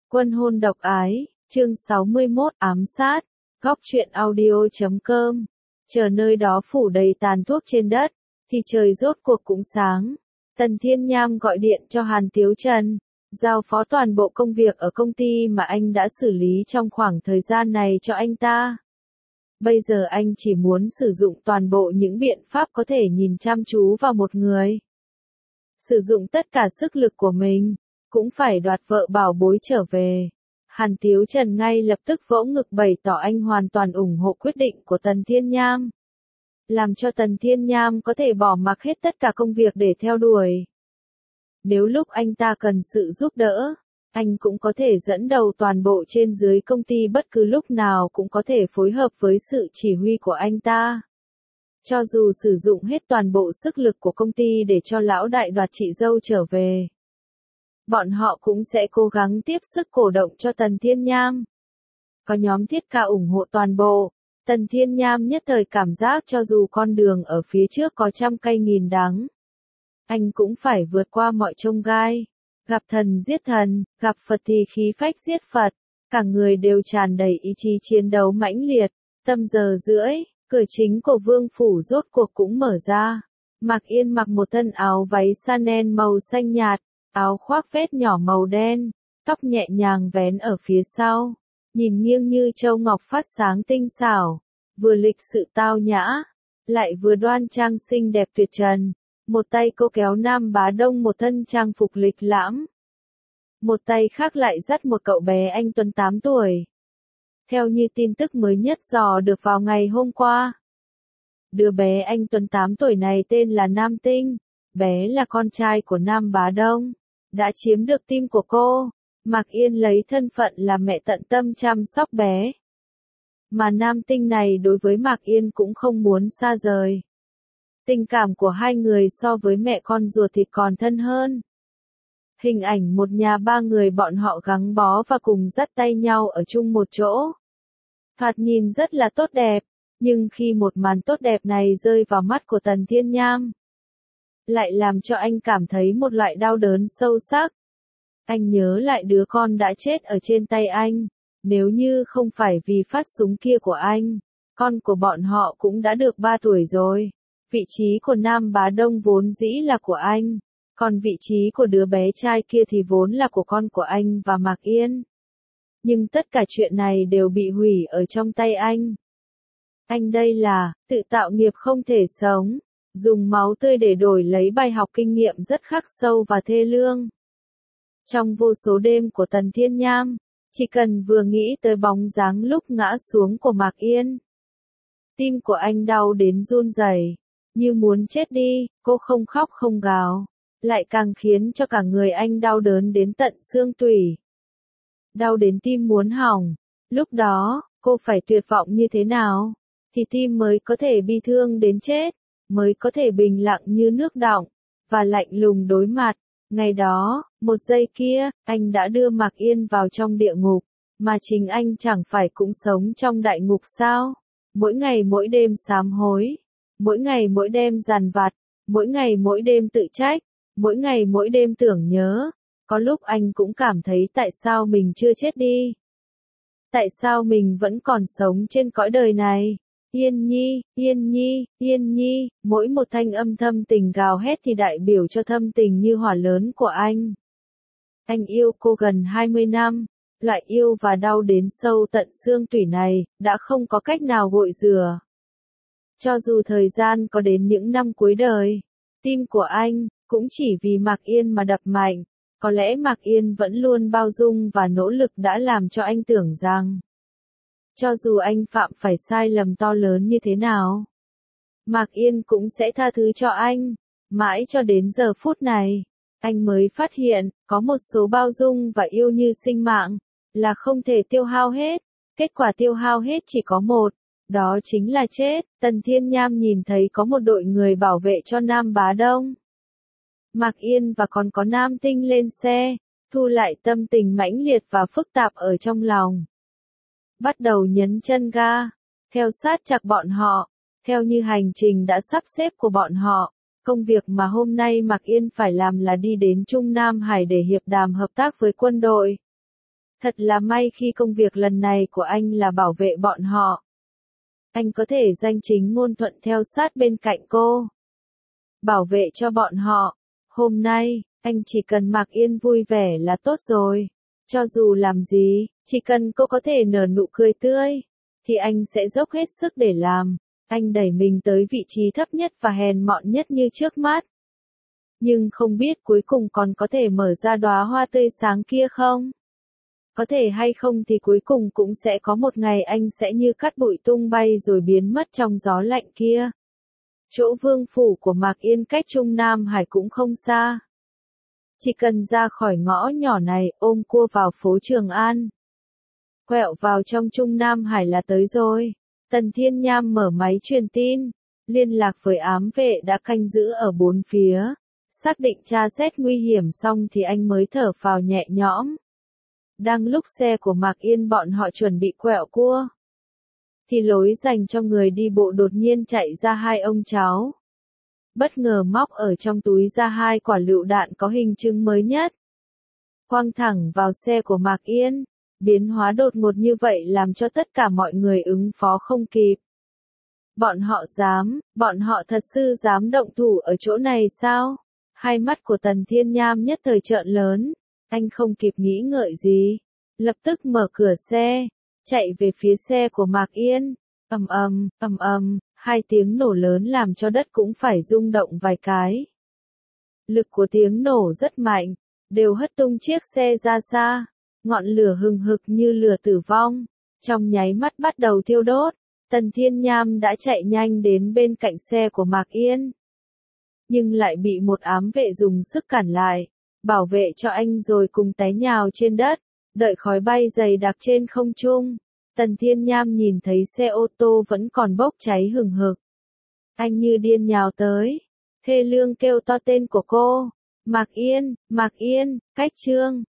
Quân hôn độc ái, chương 61 ám sát, góc truyện audio.com. Chờ nơi đó phủ đầy tàn thuốc trên đất, thì trời rốt cuộc cũng sáng. Tần Thiên Nham gọi điện cho Hàn Tiếu Trần, giao phó toàn bộ công việc ở công ty mà anh đã xử lý trong khoảng thời gian này cho anh ta. Bây giờ anh chỉ muốn sử dụng toàn bộ những biện pháp có thể nhìn chăm chú vào một người. Sử dụng tất cả sức lực của mình, cũng phải đoạt vợ bảo bối trở về. Hàn Tiếu Trần ngay lập tức vỗ ngực bày tỏ anh hoàn toàn ủng hộ quyết định của Tần Thiên Nham. Làm cho Tần Thiên Nham có thể bỏ mặc hết tất cả công việc để theo đuổi. Nếu lúc anh ta cần sự giúp đỡ, anh cũng có thể dẫn đầu toàn bộ trên dưới công ty bất cứ lúc nào cũng có thể phối hợp với sự chỉ huy của anh ta. Cho dù sử dụng hết toàn bộ sức lực của công ty để cho lão đại đoạt chị dâu trở về, bọn họ cũng sẽ cố gắng tiếp sức cổ động cho Tần Thiên Nham. Có nhóm thiết ca ủng hộ toàn bộ, Tần Thiên Nham nhất thời cảm giác cho dù con đường ở phía trước có trăm cây nghìn đắng, anh cũng phải vượt qua mọi chông gai. Gặp thần giết thần, gặp Phật thì khí phách giết Phật, cả người đều tràn đầy ý chí chiến đấu mãnh liệt. Tầm giờ rưỡi, cửa chính của Vương Phủ rốt cuộc cũng mở ra. Mạc Yên mặc một thân áo váy Chanel màu xanh nhạt, áo khoác vét nhỏ màu đen, tóc nhẹ nhàng vén ở phía sau, nhìn nghiêng như châu ngọc phát sáng tinh xảo, vừa lịch sự tao nhã, lại vừa đoan trang xinh đẹp tuyệt trần. Một tay cô kéo Nam Bá Đông một thân trang phục lịch lãm. Một tay khác lại dắt một cậu bé anh Tuấn 8 tuổi. Theo như tin tức mới nhất dò được vào ngày hôm qua. Đứa bé anh Tuấn 8 tuổi này tên là Nam Tinh. Bé là con trai của Nam Bá Đông. Đã chiếm được tim của cô. Mạc Yên lấy thân phận là mẹ tận tâm chăm sóc bé. Mà Nam Tinh này đối với Mạc Yên cũng không muốn xa rời. Tình cảm của hai người so với mẹ con ruột thì còn thân hơn. Hình ảnh một nhà ba người bọn họ gắn bó và cùng dắt tay nhau ở chung một chỗ. Thoạt nhìn rất là tốt đẹp, nhưng khi một màn tốt đẹp này rơi vào mắt của Tần Thiên Nham, lại làm cho anh cảm thấy một loại đau đớn sâu sắc. Anh nhớ lại đứa con đã chết ở trên tay anh, nếu như không phải vì phát súng kia của anh, con của bọn họ cũng đã được 3 tuổi rồi. Vị trí của Nam Bá Đông vốn dĩ là của anh, còn vị trí của đứa bé trai kia thì vốn là của con của anh và Mạc Yên. Nhưng tất cả chuyện này đều bị hủy ở trong tay anh. Anh đây là, tự tạo nghiệp không thể sống, dùng máu tươi để đổi lấy bài học kinh nghiệm rất khắc sâu và thê lương. Trong vô số đêm của Tần Thiên Nham, chỉ cần vừa nghĩ tới bóng dáng lúc ngã xuống của Mạc Yên, tim của anh đau đến run rẩy, như muốn chết đi. Cô không khóc không gào, lại càng khiến cho cả người anh đau đớn đến tận xương tủy. Đau đến tim muốn hỏng. Lúc đó, cô phải tuyệt vọng như thế nào, thì tim mới có thể bi thương đến chết, mới có thể bình lặng như nước đọng, và lạnh lùng đối mặt. Ngày đó, một giây kia, anh đã đưa Mạc Yên vào trong địa ngục, mà chính anh chẳng phải cũng sống trong đại ngục sao? Mỗi ngày mỗi đêm sám hối, mỗi ngày mỗi đêm dằn vặt, mỗi ngày mỗi đêm tự trách, mỗi ngày mỗi đêm tưởng nhớ. Có lúc anh cũng cảm thấy tại sao mình chưa chết đi? Tại sao mình vẫn còn sống trên cõi đời này? Yên Nhi, Yên Nhi, Yên Nhi, mỗi một thanh âm thâm tình gào hét thì đại biểu cho thâm tình như hỏa lớn của anh. Anh yêu cô gần 20 năm, loại yêu và đau đến sâu tận xương tủy này, đã không có cách nào gội rửa. Cho dù thời gian có đến những năm cuối đời, tim của anh, cũng chỉ vì Mạc Yên mà đập mạnh. Có lẽ Mạc Yên vẫn luôn bao dung và nỗ lực đã làm cho anh tưởng rằng, cho dù anh phạm phải sai lầm to lớn như thế nào, Mạc Yên cũng sẽ tha thứ cho anh. Mãi cho đến giờ phút này, anh mới phát hiện, có một số bao dung và yêu như sinh mạng, là không thể tiêu hao hết. Kết quả tiêu hao hết chỉ có một, đó chính là chết. Tần Thiên Nham nhìn thấy có một đội người bảo vệ cho Nam Bá Đông, Mạc Yên và còn có Nam Tinh lên xe, thu lại tâm tình mãnh liệt và phức tạp ở trong lòng. Bắt đầu nhấn chân ga, theo sát chặt bọn họ, theo như hành trình đã sắp xếp của bọn họ. Công việc mà hôm nay Mạc Yên phải làm là đi đến Trung Nam Hải để hiệp đàm hợp tác với quân đội. Thật là may khi công việc lần này của anh là bảo vệ bọn họ. Anh có thể danh chính ngôn thuận theo sát bên cạnh cô. Bảo vệ cho bọn họ. Hôm nay, anh chỉ cần Mạc Yên vui vẻ là tốt rồi. Cho dù làm gì, chỉ cần cô có thể nở nụ cười tươi, thì anh sẽ dốc hết sức để làm. Anh đẩy mình tới vị trí thấp nhất và hèn mọn nhất như trước mắt. Nhưng không biết cuối cùng còn có thể mở ra đóa hoa tươi sáng kia không? Có thể hay không thì cuối cùng cũng sẽ có một ngày anh sẽ như cát bụi tung bay rồi biến mất trong gió lạnh kia. Chỗ vương phủ của Mạc Yên cách Trung Nam Hải cũng không xa. Chỉ cần ra khỏi ngõ nhỏ này, ôm cua vào phố Trường An. Quẹo vào trong Trung Nam Hải là tới rồi. Tần Thiên Nham mở máy truyền tin, liên lạc với ám vệ đã canh giữ ở bốn phía. Xác định tra xét nguy hiểm xong thì anh mới thở phào nhẹ nhõm. Đang lúc xe của Mạc Yên bọn họ chuẩn bị quẹo cua, thì lối dành cho người đi bộ đột nhiên chạy ra hai ông cháu. Bất ngờ móc ở trong túi ra hai quả lựu đạn có hình chứng mới nhất. Quăng thẳng vào xe của Mạc Yên. Biến hóa đột ngột như vậy làm cho tất cả mọi người ứng phó không kịp. Bọn họ thật sự dám động thủ ở chỗ này sao? Hai mắt của Tần Thiên Nham nhất thời trợn lớn. Anh không kịp nghĩ ngợi gì. Lập tức mở cửa xe, chạy về phía xe của Mạc Yên. Ầm ầm, hai tiếng nổ lớn làm cho đất cũng phải rung động vài cái. Lực của tiếng nổ rất mạnh, đều hất tung chiếc xe ra xa. Ngọn lửa hừng hực như lửa tử vong, trong nháy mắt bắt đầu thiêu đốt. Tần Thiên Nham đã chạy nhanh đến bên cạnh xe của Mạc Yên. Nhưng lại bị một ám vệ dùng sức cản lại, bảo vệ cho anh rồi cùng té nhào trên đất, đợi khói bay dày đặc trên không trung. Tần Thiên Nham nhìn thấy xe ô tô vẫn còn bốc cháy hừng hực. Anh như điên nhào tới, thê lương kêu to tên của cô. Mạc Yên, cách Trương.